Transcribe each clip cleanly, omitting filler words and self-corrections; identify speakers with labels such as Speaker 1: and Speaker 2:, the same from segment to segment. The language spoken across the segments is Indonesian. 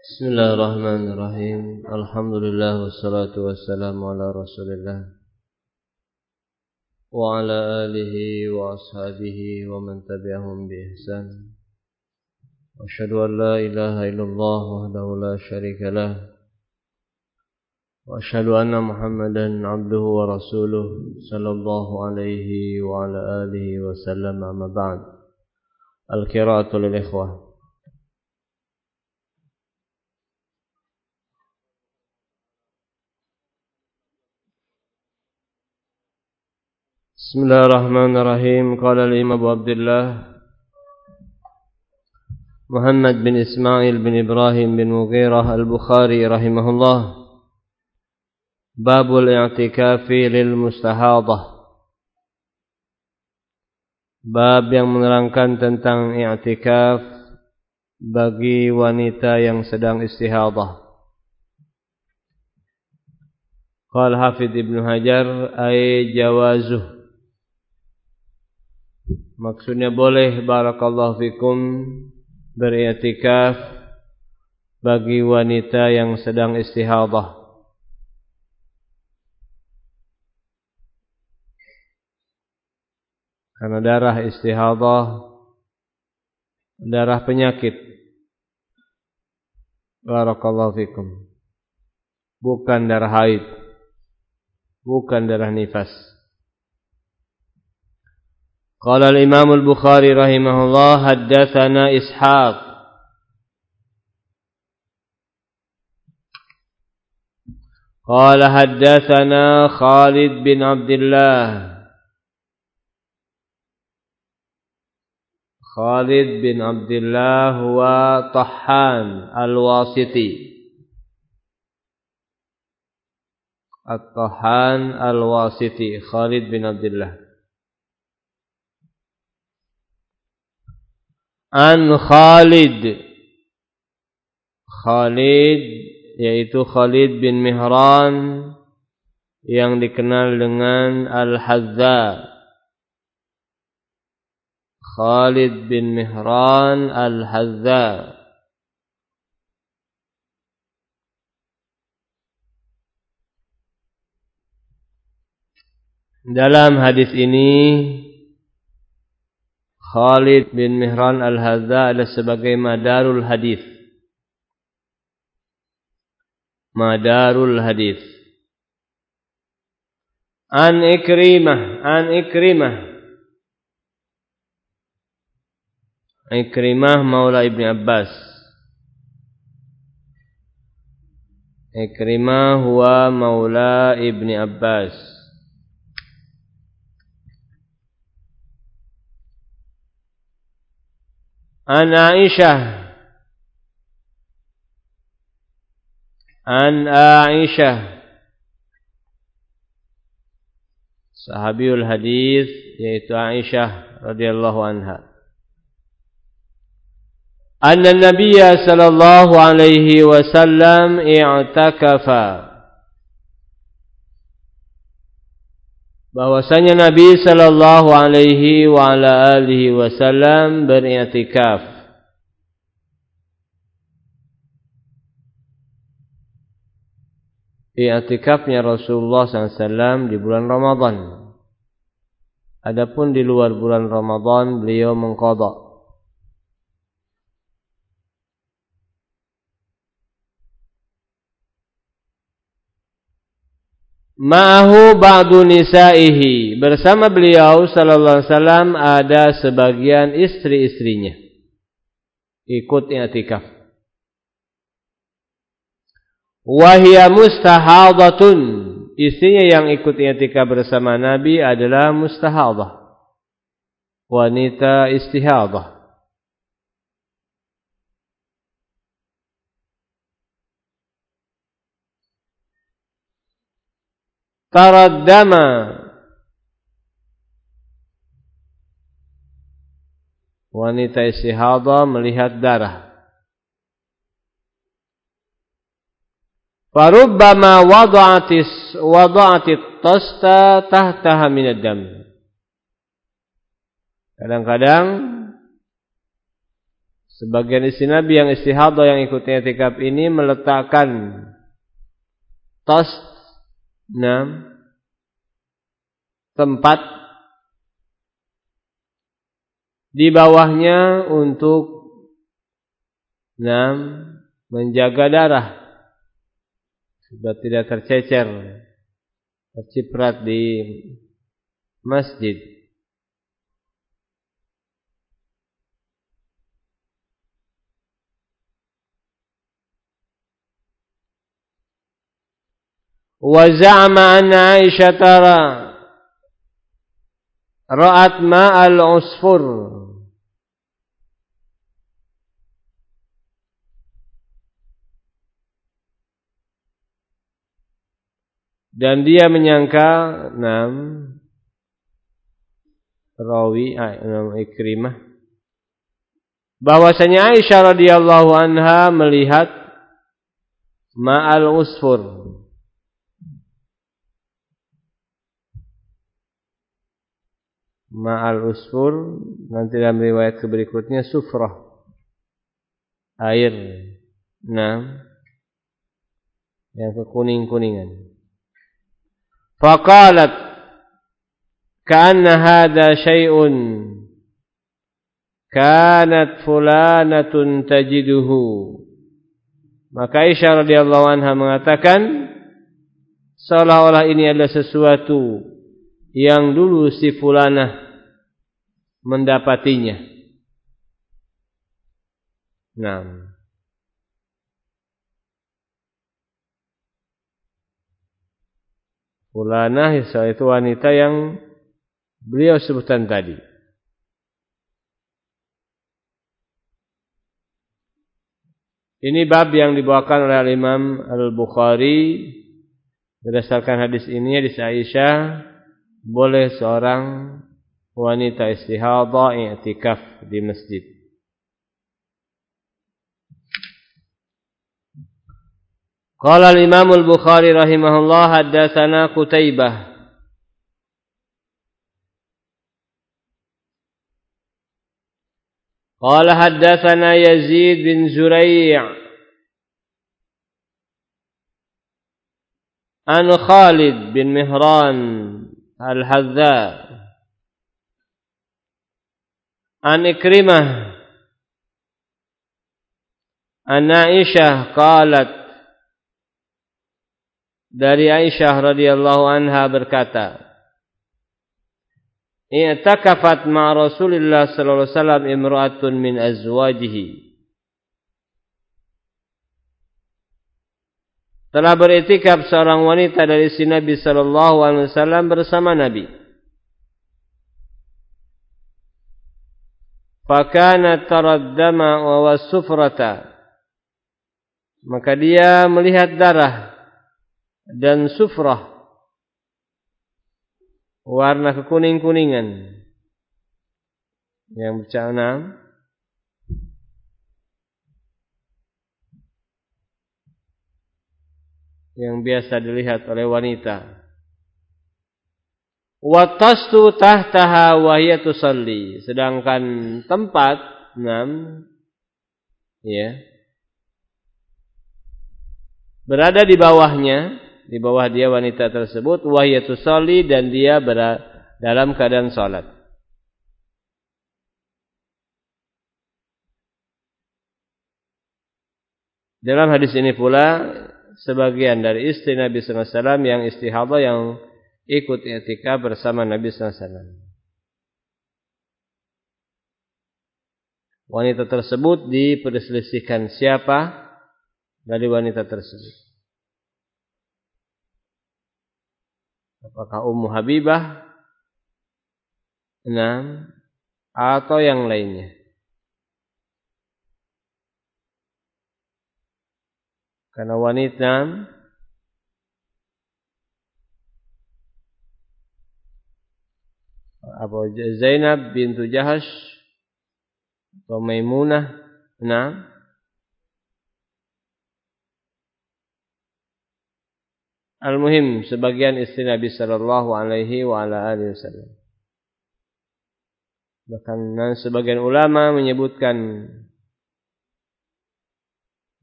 Speaker 1: Bismillahirrahmanirrahim. Alhamdulillah wassalatu wassalamu ala Rasulillah wa ala alihi wa ashabihi wa man tabi'ahum bi ihsan. Asyhadu an la ilaha illallah wahdahu la syarika lah wa asyhadu anna Muhammadan abduhu wa rasuluh sallallahu alaihi wa ala alihi wa sallam. Amma ba'd. Al-qira'atu lil ikhwah. Bismillahirrahmanirrahim. Qala al-Imam Abu Abdullah Muhammad bin Ismail bin Ibrahim bin Mughirah al-Bukhari rahimahullah, Babul i'tikafi lil mustahadah. Bab yang menerangkan tentang i'tikaf bagi wanita yang sedang istihadah. Qala Hafidz Ibnu Hajar ay jawazuh. Maksudnya boleh, barakallahu fikum, beriktikaf bagi wanita yang sedang istihadah. Karena darah istihadah darah penyakit, barakallahu fikum, bukan darah haid, bukan darah nifas. Qala al-Imam al-Bukhari rahimahullah, haddatsana Ishaq qala haddatsana Khalid bin Abdullah. Khalid bin Abdullah huwa Tahhan al-Wasiti. At-Tahhan al-Wasiti, Khalid bin Abdullah. An Khalid yaitu Khalid bin Mihran yang dikenal dengan Al-Hazza. Khalid bin Mihran Al-Hazza. Dalam hadis ini Khalid bin Mihran Al-Hazza adalah sebagai madarul hadis. Madarul hadis. An Ikrimah maula Ibni Abbas. Ikrimah huwa maula Ibni Abbas. An Aisyah sahabiul hadis, yaitu Aisyah radhiyallahu anha. Anna Nabiyya sallallahu alaihi wasallam i'takafa. Bahwasanya Nabi sallallahu alaihi wa ala alihi wasallam beriktikaf. I'tikafnya Rasulullah SAW di bulan Ramadan. Adapun di luar bulan Ramadan beliau mengqadha. Ma'ahu ba'du nisa'ihi, bersama beliau sallallahu alaihi wasallam ada sebagian istri-istrinya ikut i'tikaf. Wa hiya mustahadatun, istrinya yang ikut i'tikaf bersama Nabi adalah mustahadah, wanita istihadah. Taraddama, wanita istihadah melihat darah. Farubbama wada'atit tasta tahtaha minad dam. Kadang-kadang Sebagian istri Nabi yang istihadah yang ikut i'tikaf ini meletakkan tas tempat di bawahnya untuk menjaga darah supaya tidak tercecer, terciprat di masjid. Wa za'ama anna Aisyah ra'at ma'al usfur. Dan dia menyangka rawi Ikrimah bahwasanya Aisyah radhiyallahu anha melihat ma'al usfur. Ma'al usfur nanti dalam riwayat berikutnya sufrah, air yang kekuning-kuningan. Faqalat ka'anna hadha syai'un kanat fulanatun tajiduhu. Maka Aisyah radhiyallahu anha mengatakan seolah-olah ini adalah sesuatu yang dulu si fulanah mendapatinya. Fulanah itu wanita yang beliau sebutkan tadi. Ini bab yang dibawakan oleh Imam Al-Bukhari berdasarkan hadis ini, hadis Aisyah, boleh seorang wanita istihadah i'tikaf di masjid. Qala al-Imam al-Bukhari rahimahullah haddatsana Qutaibah qala haddatsana Yazid bin Zurai' an Khalid bin Mihran al-Hadza an Ikrimah an Aisyah qalat, dari Aisyah radhiyallahu anha berkata, i'takafat ma Rasulillah sallallahu alaihi wasallam imra'atun min azwajihi. Telah beriktikaf seorang wanita dari istri Nabi sallallahu alaihi wasallam bersama Nabi. Fakana taraddama wa wasufrata. Maka dia melihat darah dan sufrah, warna kekuning-kuningan yang bercana, yang biasa dilihat oleh wanita. Wa tastu tahtaha wa hiya tusalli. Sedangkan tempat berada di bawahnya, di bawah dia wanita tersebut, wa hiya tusalli, dan dia dalam keadaan salat. Dalam hadis ini pula sebagian dari istri Nabi sallallahu alaihi wasallam yang istihadah yang ikut i'tikaf bersama Nabi sallallahu alaihi wasallam. Wanita tersebut diperselisihkan siapa dari wanita tersebut. Apakah Ummu Habibah atau yang lainnya? Karena wanita Abu Zainab bintu Jahash atau Maimunah, al-muhim sebagian istri Nabi sallallahu alaihi wa ala alihi wasallam. Bahkan sebagian ulama menyebutkan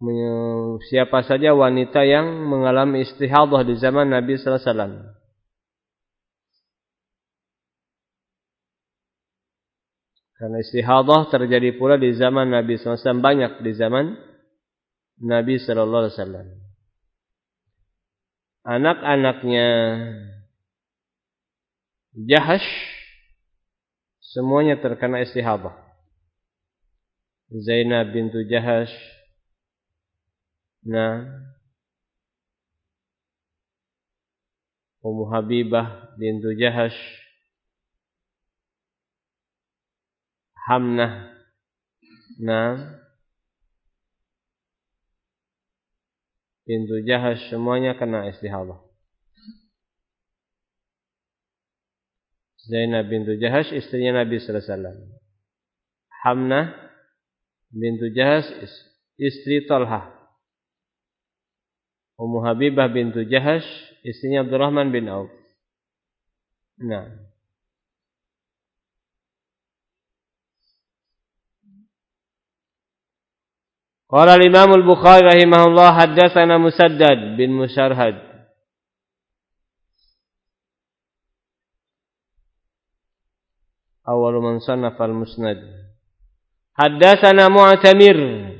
Speaker 1: siapa saja wanita yang mengalami istihadah di zaman Nabi sallallahu alaihi wasallam. Karena istihadah terjadi pula di zaman Nabi sallallahu alaihi wasallam, banyak di zaman Nabi sallallahu alaihi wasallam. Anak-anaknya Jahash semuanya terkena istihadah. Zainab bintu Jahash, Ummu Habibah bintu Jahash, Hamnah, bintu Jahash, semuanya kena istihadah. Zainab bintu Jahash istrinya Nabi sallallahu alaihi wasallam. Hamnah bintu Jahash istri Talhah. Ummu Habibah bintu Jahash istrinya Abdurrahman bin Auf. Qala al-Imam al-Bukhari rahimahullah haddatsana Musaddad bin Musarhad awal man sannafa al-Musnad. Haddatsana Mu'tamir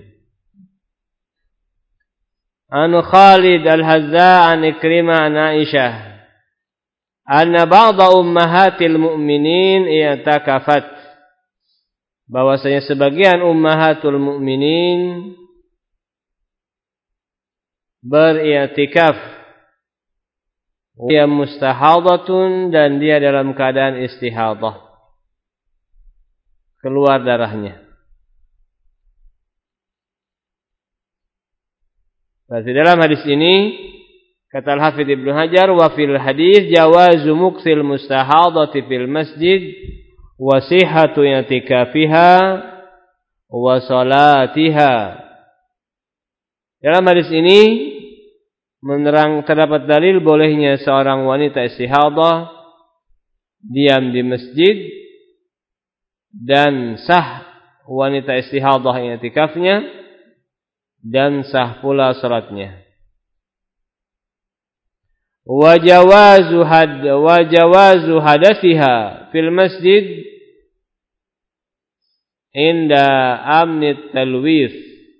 Speaker 1: an Khalid al-Hazza an Ikrimah an Aisyah anna ba'dha ummahatil mu'minin i'takafat, bahwasanya sebagian ummahatul mu'minin beriktikaf, dia mustahadatun, dan dia dalam keadaan istihadah, keluar darahnya. Berarti dalam hadis ini kata Al-Hafidz Ibnu Hajar, wa fil hadis jawazu muksil mustahadati fil masjid wa sihhatu i'tikafiha wa salatiha. Dalam hadis ini terdapat dalil bolehnya seorang wanita istihadah diam di masjid, dan sah wanita istihadah i'tikafnya, dan sah pula salatnya. Wa jawazu hadathiha fil masjid inda amnit talwith,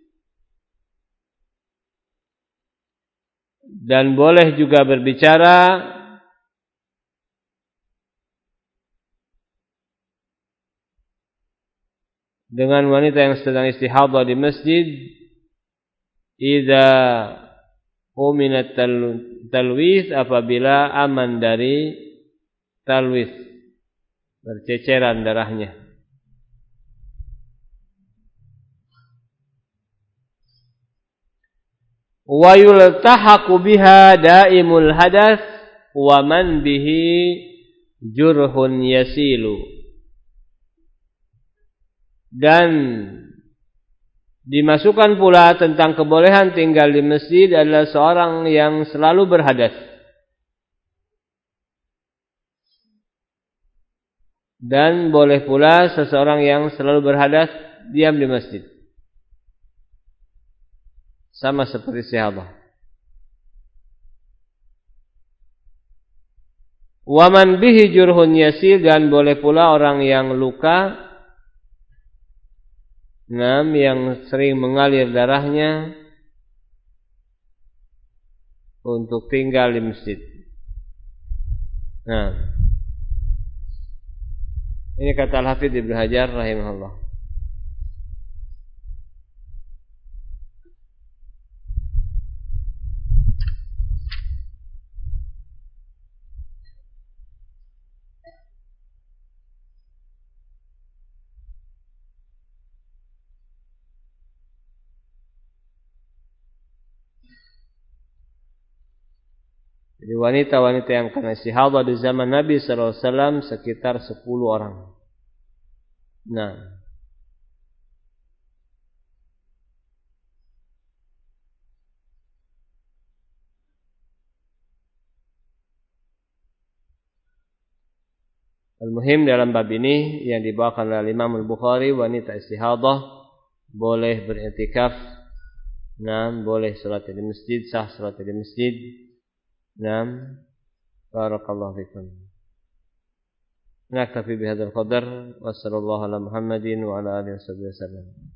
Speaker 1: dan boleh juga berbicara dengan wanita yang sedang istihadah di masjid idza uminat talwith, apabila aman dari talwith, berceceran darahnya. Wa yultahaqu biha daimul hadath wa man bihi jurhun yasilu, dan dimasukkan pula tentang kebolehan tinggal di masjid adalah seorang yang selalu berhadas, dan boleh pula seseorang yang selalu berhadas diam di masjid, sama seperti istihadah. Wa man bihi jurhun yasir, dan boleh pula orang yang luka, yang sering mengalir darahnya, untuk tinggal di masjid. Ini kata Al-Hafidz Ibnu Hajar rahimahullah. Jadi wanita-wanita yang kena istihadah di zaman Nabi sallallahu alaihi wasallam sekitar 10 orang. Al-muhim dalam bab ini yang dibawakan oleh Imam Al-Bukhari, wanita istihadah boleh beriktikaf Naam, boleh salat di masjid, sah salat di masjid. Naam, barakallahu fikum. Naktafi bihadzal qadar wa sallallahu ala Muhammadin wa ala alihi wasallam.